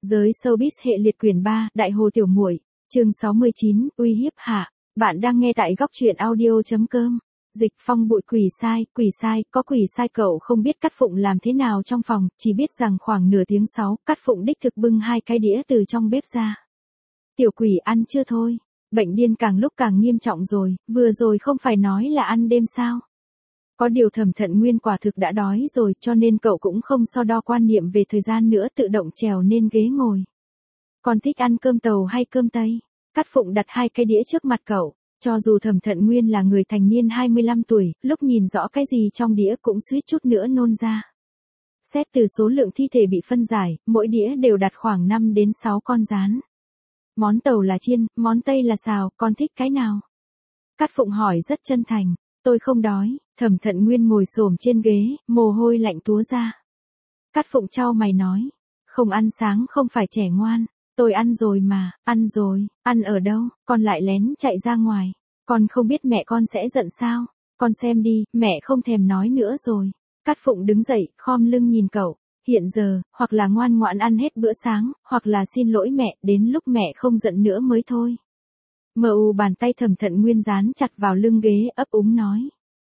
Giới showbiz hệ liệt quyển 3, Đại Hồ Tiểu Muội, chương 69, uy hiếp hạ. Bạn đang nghe tại góc truyện audio.com. Dịch Phong bụi quỷ sai, có quỷ sai cậu không biết Cát Phụng làm thế nào trong phòng, chỉ biết rằng khoảng nửa tiếng sau, Cát Phụng đích thực bưng 2 cái đĩa từ trong bếp ra. Tiểu quỷ ăn chưa thôi, bệnh điên càng lúc càng nghiêm trọng rồi, vừa rồi không phải nói là ăn đêm sao. Có điều Thẩm Thận Nguyên quả thực đã đói rồi cho nên cậu cũng không so đo quan niệm về thời gian nữa tự động trèo lên ghế ngồi. Con thích ăn cơm tàu hay cơm tây? Cát Phụng đặt 2 cái đĩa trước mặt cậu, cho dù Thẩm Thận Nguyên là người thành niên 25 tuổi, lúc nhìn rõ cái gì trong đĩa cũng suýt chút nữa nôn ra. Xét từ số lượng thi thể bị phân giải, mỗi đĩa đều đặt khoảng 5 đến 6 con rán. Món tàu là chiên, món tây là xào, con thích cái nào? Cát Phụng hỏi rất chân thành. Tôi không đói. Thẩm Thận Nguyên ngồi xổm trên ghế, mồ hôi lạnh túa ra. Cát Phụng chau mày nói. Không ăn sáng không phải trẻ ngoan. Tôi ăn rồi mà, ăn rồi, ăn ở đâu, con lại lén chạy ra ngoài. Con không biết mẹ con sẽ giận sao? Con xem đi, mẹ không thèm nói nữa rồi. Cát Phụng đứng dậy, khom lưng nhìn cậu. Hiện giờ, hoặc là ngoan ngoãn ăn hết bữa sáng, hoặc là xin lỗi mẹ, đến lúc mẹ không giận nữa mới thôi. Bàn tay Thẩm Thận Nguyên dán chặt vào lưng ghế ấp úng nói.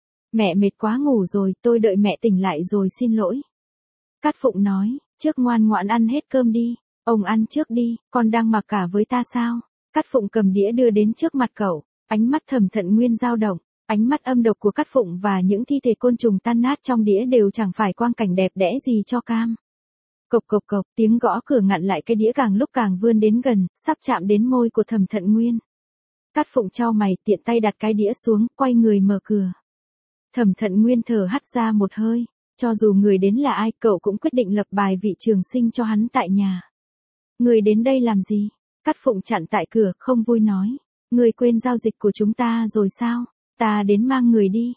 Mẹ mệt quá ngủ rồi, tôi đợi mẹ tỉnh lại rồi xin lỗi. Cát Phụng nói, trước ngoan ngoãn ăn hết cơm đi, ông ăn trước đi, con đang mặc cả với ta sao? Cát Phụng cầm đĩa đưa đến trước mặt cậu, ánh mắt Thẩm Thận Nguyên dao động, ánh mắt âm độc của Cát Phụng và những thi thể côn trùng tan nát trong đĩa đều chẳng phải quang cảnh đẹp đẽ gì cho cam. Cộc cộc cộc, tiếng gõ cửa ngặn lại cái đĩa càng lúc càng vươn đến gần, sắp chạm đến môi của Thẩm Thận Nguyên. Cát Phụng chau mày, tiện tay đặt cái đĩa xuống, quay người mở cửa. Thẩm Thận Nguyên thở hắt ra một hơi, cho dù người đến là ai, cậu cũng quyết định lập bài vị trường sinh cho hắn tại nhà. Người đến đây làm gì? Cát Phụng chặn tại cửa, không vui nói. Người quên giao dịch của chúng ta rồi sao? Ta đến mang người đi.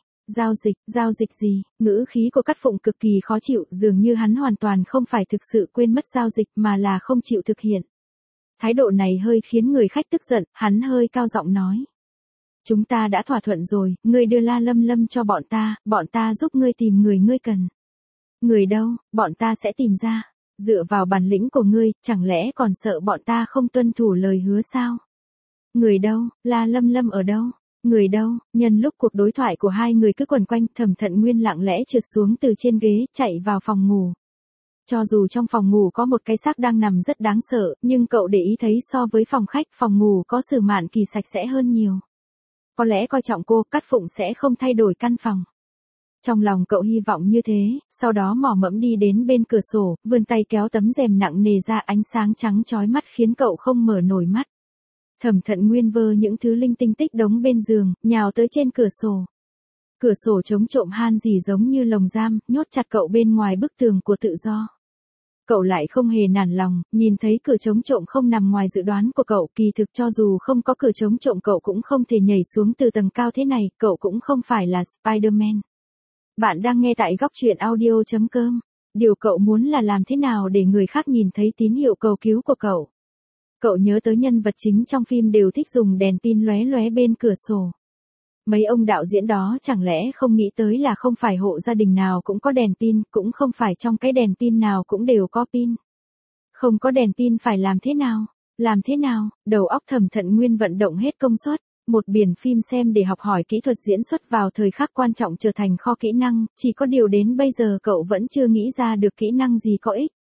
Giao dịch gì? Ngữ khí của Cát Phụng cực kỳ khó chịu, dường như hắn hoàn toàn không phải thực sự quên mất giao dịch mà là không chịu thực hiện. Thái độ này hơi khiến người khách tức giận, hắn hơi cao giọng nói. Chúng ta đã thỏa thuận rồi, ngươi đưa La Lâm Lâm cho bọn ta giúp ngươi tìm người ngươi cần. Người đâu, bọn ta sẽ tìm ra. Dựa vào bản lĩnh của ngươi, chẳng lẽ còn sợ bọn ta không tuân thủ lời hứa sao? Người đâu, La Lâm Lâm ở đâu? Người đâu? Nhân lúc cuộc đối thoại của hai người cứ quẩn quanh, Thẩm Thận Nguyên lặng lẽ trượt xuống từ trên ghế, chạy vào phòng ngủ. Cho dù trong phòng ngủ có một cái xác đang nằm rất đáng sợ, nhưng cậu để ý thấy so với phòng khách, phòng ngủ có Sử Mạn Kỳ sạch sẽ hơn nhiều. Có lẽ coi trọng cô, Cát Phụng sẽ không thay đổi căn phòng. Trong lòng cậu hy vọng như thế, sau đó mò mẫm đi đến bên cửa sổ, vươn tay kéo tấm rèm nặng nề ra, ánh sáng trắng chói mắt khiến cậu không mở nổi mắt. Thẩm Thận Nguyên vơ những thứ linh tinh tích đống bên giường, nhào tới trên cửa sổ. Cửa sổ chống trộm han gì giống như lồng giam, nhốt chặt cậu bên ngoài bức tường của tự do. Cậu lại không hề nản lòng, nhìn thấy cửa chống trộm không nằm ngoài dự đoán của cậu, kỳ thực cho dù không có cửa chống trộm cậu cũng không thể nhảy xuống từ tầng cao thế này, cậu cũng không phải là Spider-Man. Bạn đang nghe tại góc truyện audio.com. Điều cậu muốn là làm thế nào để người khác nhìn thấy tín hiệu cầu cứu của cậu. Cậu nhớ tới nhân vật chính trong phim đều thích dùng đèn pin lóe lóe bên cửa sổ. Mấy ông đạo diễn đó chẳng lẽ không nghĩ tới là không phải hộ gia đình nào cũng có đèn pin, cũng không phải trong cái đèn pin nào cũng đều có pin. Không có đèn pin phải làm thế nào? Làm thế nào? Đầu óc Thẩm Thận Nguyên vận động hết công suất, một biển phim xem để học hỏi kỹ thuật diễn xuất vào thời khắc quan trọng trở thành kho kỹ năng, chỉ có điều đến bây giờ cậu vẫn chưa nghĩ ra được kỹ năng gì có ích.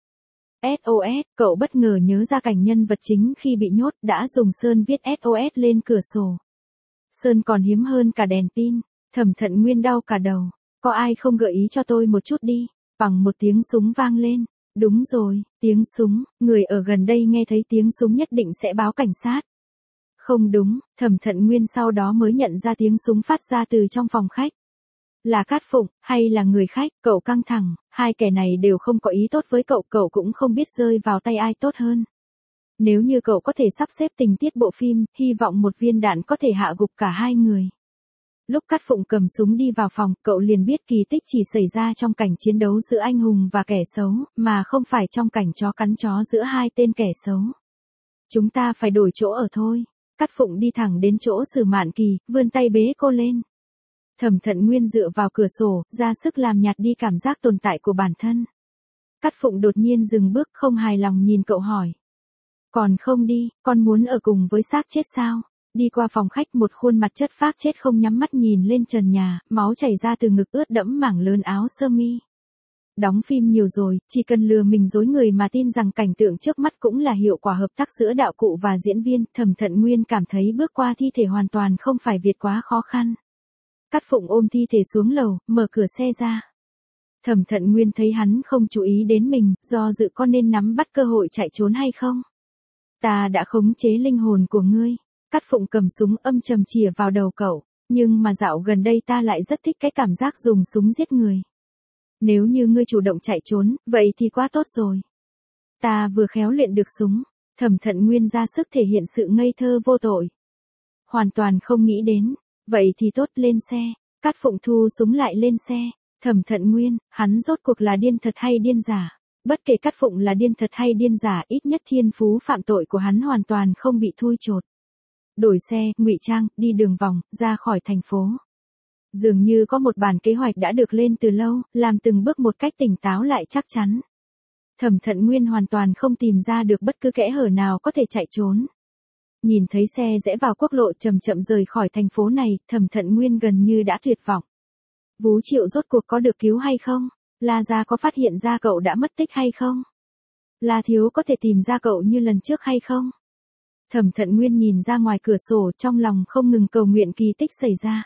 SOS, cậu bất ngờ nhớ ra cảnh nhân vật chính khi bị nhốt đã dùng sơn viết SOS lên cửa sổ. Sơn còn hiếm hơn cả đèn pin. Thẩm Thận Nguyên đau cả đầu. Có ai không gợi ý cho tôi một chút đi? Bằng một tiếng súng vang lên. Đúng rồi, tiếng súng, người ở gần đây nghe thấy tiếng súng nhất định sẽ báo cảnh sát. Không đúng, Thẩm Thận Nguyên sau đó mới nhận ra tiếng súng phát ra từ trong phòng khách. Là Cát Phụng, hay là người khách, cậu căng thẳng, hai kẻ này đều không có ý tốt với cậu, cậu cũng không biết rơi vào tay ai tốt hơn. Nếu như cậu có thể sắp xếp tình tiết bộ phim, hy vọng một viên đạn có thể hạ gục cả hai người. Lúc Cát Phụng cầm súng đi vào phòng, cậu liền biết kỳ tích chỉ xảy ra trong cảnh chiến đấu giữa anh hùng và kẻ xấu, mà không phải trong cảnh chó cắn chó giữa hai tên kẻ xấu. Chúng ta phải đổi chỗ ở thôi. Cát Phụng đi thẳng đến chỗ Sử Mạn Kỳ, vươn tay bế cô lên. Thẩm Thận Nguyên dựa vào cửa sổ, ra sức làm nhạt đi cảm giác tồn tại của bản thân. Cát Phụng đột nhiên dừng bước, không hài lòng nhìn cậu hỏi, Còn không đi, con muốn ở cùng với xác chết sao? Đi qua phòng khách, một khuôn mặt chất phác chết không nhắm mắt nhìn lên trần nhà, máu chảy ra từ ngực ướt đẫm mảng lớn áo sơ mi. Đóng phim nhiều rồi, chỉ cần lừa mình dối người mà tin rằng cảnh tượng trước mắt cũng là hiệu quả hợp tác giữa đạo cụ và diễn viên. Thẩm Thận Nguyên cảm thấy bước qua thi thể hoàn toàn không phải việc quá khó khăn. Cát Phụng ôm thi thể xuống lầu, mở cửa xe ra. Thẩm Thận Nguyên thấy hắn không chú ý đến mình, do dự có nên nắm bắt cơ hội chạy trốn hay không. Ta đã khống chế linh hồn của ngươi. Cát Phụng cầm súng âm trầm chĩa vào đầu cậu, nhưng mà dạo gần đây ta lại rất thích cái cảm giác dùng súng giết người. Nếu như ngươi chủ động chạy trốn, vậy thì quá tốt rồi. Ta vừa khéo luyện được súng. Thẩm Thận Nguyên ra sức thể hiện sự ngây thơ vô tội. Hoàn toàn không nghĩ đến. Vậy thì tốt, lên xe. Cát Phụng thu súng lại lên xe. Thẩm Thận Nguyên, hắn rốt cuộc là điên thật hay điên giả? Bất kể Cát Phụng là điên thật hay điên giả, ít nhất thiên phú phạm tội của hắn hoàn toàn không bị thui chột. Đổi xe, ngụy trang, đi đường vòng, ra khỏi thành phố. Dường như có một bản kế hoạch đã được lên từ lâu, làm từng bước một cách tỉnh táo lại chắc chắn. Thẩm Thận Nguyên hoàn toàn không tìm ra được bất cứ kẽ hở nào có thể chạy trốn. Nhìn thấy xe rẽ vào quốc lộ chậm chậm rời khỏi thành phố này, Thẩm Thận Nguyên gần như đã tuyệt vọng. Vú Triệu rốt cuộc có được cứu hay không? La gia có phát hiện ra cậu đã mất tích hay không? La thiếu có thể tìm ra cậu như lần trước hay không? Thẩm Thận Nguyên nhìn ra ngoài cửa sổ, trong lòng không ngừng cầu nguyện kỳ tích xảy ra.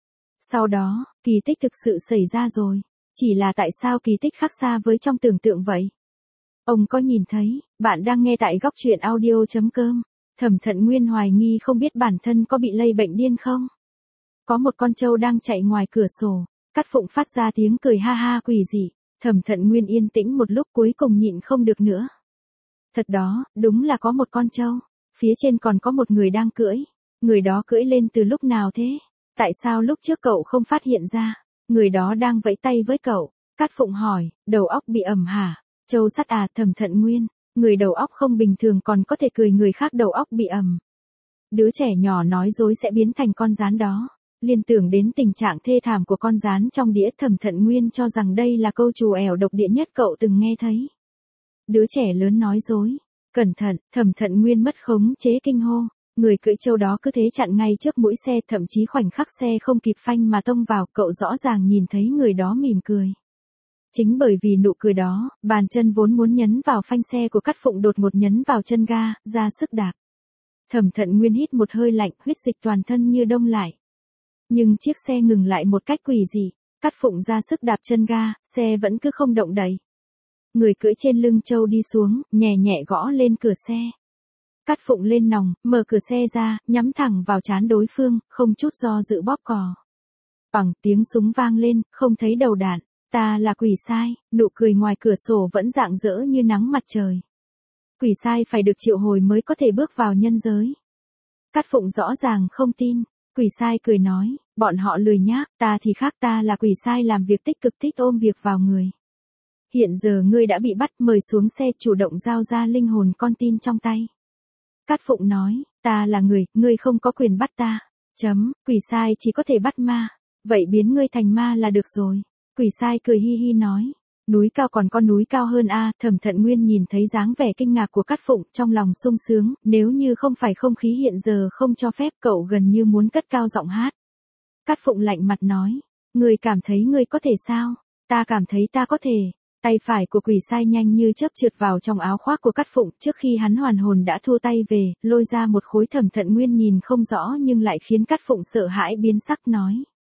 Sau đó, kỳ tích thực sự xảy ra rồi. Chỉ là tại sao kỳ tích khác xa với trong tưởng tượng vậy? Ông có nhìn thấy, bạn đang nghe tại góc truyện audio.com. Thẩm Thận Nguyên hoài nghi không biết bản thân có bị lây bệnh điên không? Có một con trâu đang chạy ngoài cửa sổ. Cát Phụng phát ra tiếng cười ha ha quỷ dị. Thẩm Thận Nguyên yên tĩnh một lúc, cuối cùng nhịn không được nữa. Thật đó, đúng là có một con trâu. Phía trên còn có một người đang cưỡi. Người đó cưỡi lên từ lúc nào thế? Tại sao lúc trước cậu không phát hiện ra? Người đó đang vẫy tay với cậu. Cát Phụng hỏi, đầu óc bị ẩm hả? Trâu sắt à? Thẩm Thận Nguyên, người đầu óc không bình thường còn có thể cười người khác đầu óc bị ẩm. Đứa trẻ nhỏ nói dối sẽ biến thành con gián đó. Liên tưởng đến tình trạng thê thảm của con gián trong đĩa, Thẩm Thận Nguyên cho rằng đây là câu trù ẻo độc địa nhất cậu từng nghe thấy. Đứa trẻ lớn nói dối. Cẩn thận, Thẩm Thận Nguyên mất khống chế kinh hô. Người cưỡi trâu đó cứ thế chặn ngay trước mũi xe, thậm chí khoảnh khắc xe không kịp phanh mà tông vào, cậu rõ ràng nhìn thấy người đó mỉm cười. Chính bởi vì nụ cười đó, bàn chân vốn muốn nhấn vào phanh xe của Cát Phụng đột ngột nhấn vào chân ga, ra sức đạp. Thẩm Thận Nguyên hít một hơi lạnh, huyết dịch toàn thân như đông lại. Nhưng chiếc xe ngừng lại một cách quỷ dị. Cát Phụng ra sức đạp chân ga, xe vẫn cứ không động đậy. Người cưỡi trên lưng trâu đi xuống, nhẹ nhẹ gõ lên cửa xe. Cát Phụng lên nòng, mở cửa xe ra, nhắm thẳng vào trán đối phương, không chút do dự bóp cò. Bằng tiếng súng vang lên, không thấy đầu đạn. Ta là quỷ sai, nụ cười ngoài cửa sổ vẫn rạng rỡ như nắng mặt trời. Quỷ sai phải được triệu hồi mới có thể bước vào nhân giới. Cát Phụng rõ ràng không tin. Quỷ sai cười nói, bọn họ lười nhác, ta thì khác, ta là quỷ sai làm việc tích cực, thích ôm việc vào người. Hiện giờ ngươi đã bị bắt, mời xuống xe, chủ động giao ra linh hồn con tin trong tay. Cát Phụng nói, ta là người, ngươi không có quyền bắt ta. Quỷ sai chỉ có thể bắt ma. Vậy biến ngươi thành ma là được rồi. Quỷ sai cười hi hi nói. Núi cao còn có núi cao hơn a. Thẩm Thận Nguyên nhìn thấy dáng vẻ kinh ngạc của Cát Phụng, trong lòng sung sướng, nếu như không phải không khí hiện giờ không cho phép, cậu gần như muốn cất cao giọng hát. Cát Phụng lạnh mặt nói, ngươi cảm thấy ngươi có thể sao? Ta cảm thấy ta có thể. Tay phải của quỷ sai nhanh như chớp trượt vào trong áo khoác của Cát Phụng, trước khi hắn hoàn hồn đã thua tay về, lôi ra một khối. Thẩm Thận Nguyên nhìn không rõ nhưng lại khiến Cát Phụng sợ hãi biến sắc, nói.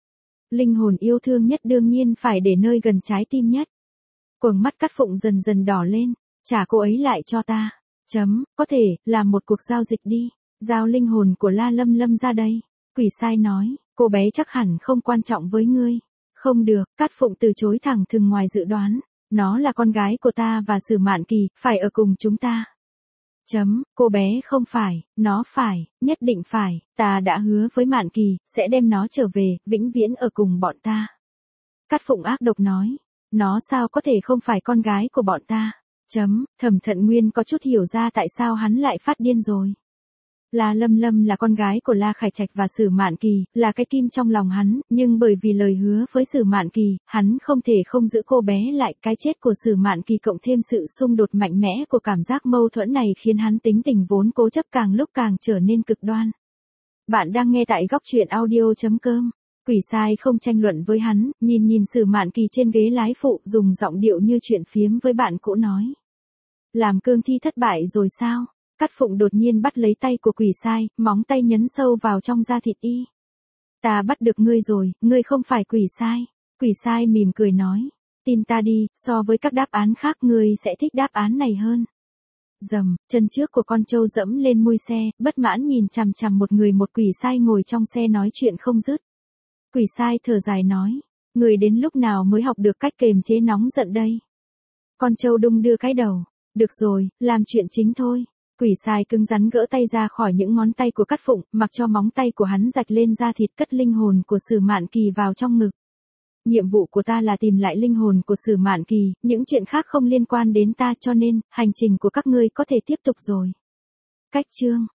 Linh hồn yêu thương nhất đương nhiên phải để nơi gần trái tim nhất. Quầng mắt Cát Phụng dần dần đỏ lên, trả cô ấy lại cho ta. Có thể, làm một cuộc giao dịch đi, giao linh hồn của La Lâm Lâm ra đây. Quỷ sai nói, cô bé chắc hẳn không quan trọng với ngươi. Không được, Cát Phụng từ chối thẳng thừng ngoài dự đoán. Nó là con gái của ta và Sử Mạn Kỳ, phải ở cùng chúng ta. Cô bé không phải, nó phải, nhất định phải, ta đã hứa với Mạn Kỳ, sẽ đem nó trở về, vĩnh viễn ở cùng bọn ta. Cát Phụng ác độc nói, nó sao có thể không phải con gái của bọn ta. Thẩm Thận Nguyên có chút hiểu ra tại sao hắn lại phát điên rồi. La Lâm Lâm là con gái của La Khải Trạch và Sử Mạn Kỳ, là cái kim trong lòng hắn, nhưng bởi vì lời hứa với Sử Mạn Kỳ, hắn không thể không giữ cô bé lại. Cái chết của Sử Mạn Kỳ cộng thêm sự xung đột mạnh mẽ của cảm giác mâu thuẫn này khiến hắn tính tình vốn cố chấp càng lúc càng trở nên cực đoan. Bạn đang nghe tại góc truyện audio.com. Quỷ sai không tranh luận với hắn, nhìn Sử Mạn Kỳ trên ghế lái phụ, dùng giọng điệu như chuyện phiếm với bạn cũ nói. Làm cương thi thất bại rồi sao? Cát Phụng đột nhiên bắt lấy tay của quỷ sai, móng tay nhấn sâu vào trong da thịt y. Ta bắt được ngươi rồi, ngươi không phải quỷ sai. Quỷ sai mỉm cười nói. Tin ta đi, so với các đáp án khác ngươi sẽ thích đáp án này hơn. Dầm, chân trước của con trâu dẫm lên mui xe, bất mãn nhìn chằm chằm một quỷ sai ngồi trong xe nói chuyện không dứt. Quỷ sai thở dài nói. Người đến lúc nào mới học được cách kềm chế nóng giận đây? Con trâu đung đưa cái đầu. Được rồi, làm chuyện chính thôi. Quỷ sai cứng rắn gỡ tay ra khỏi những ngón tay của Cát Phụng, mặc cho móng tay của hắn rạch lên da thịt, cất linh hồn của Sử Mạn Kỳ vào trong ngực. Nhiệm vụ của ta là tìm lại linh hồn của Sử Mạn Kỳ, những chuyện khác không liên quan đến ta, cho nên, hành trình của các ngươi có thể tiếp tục rồi. Cách chương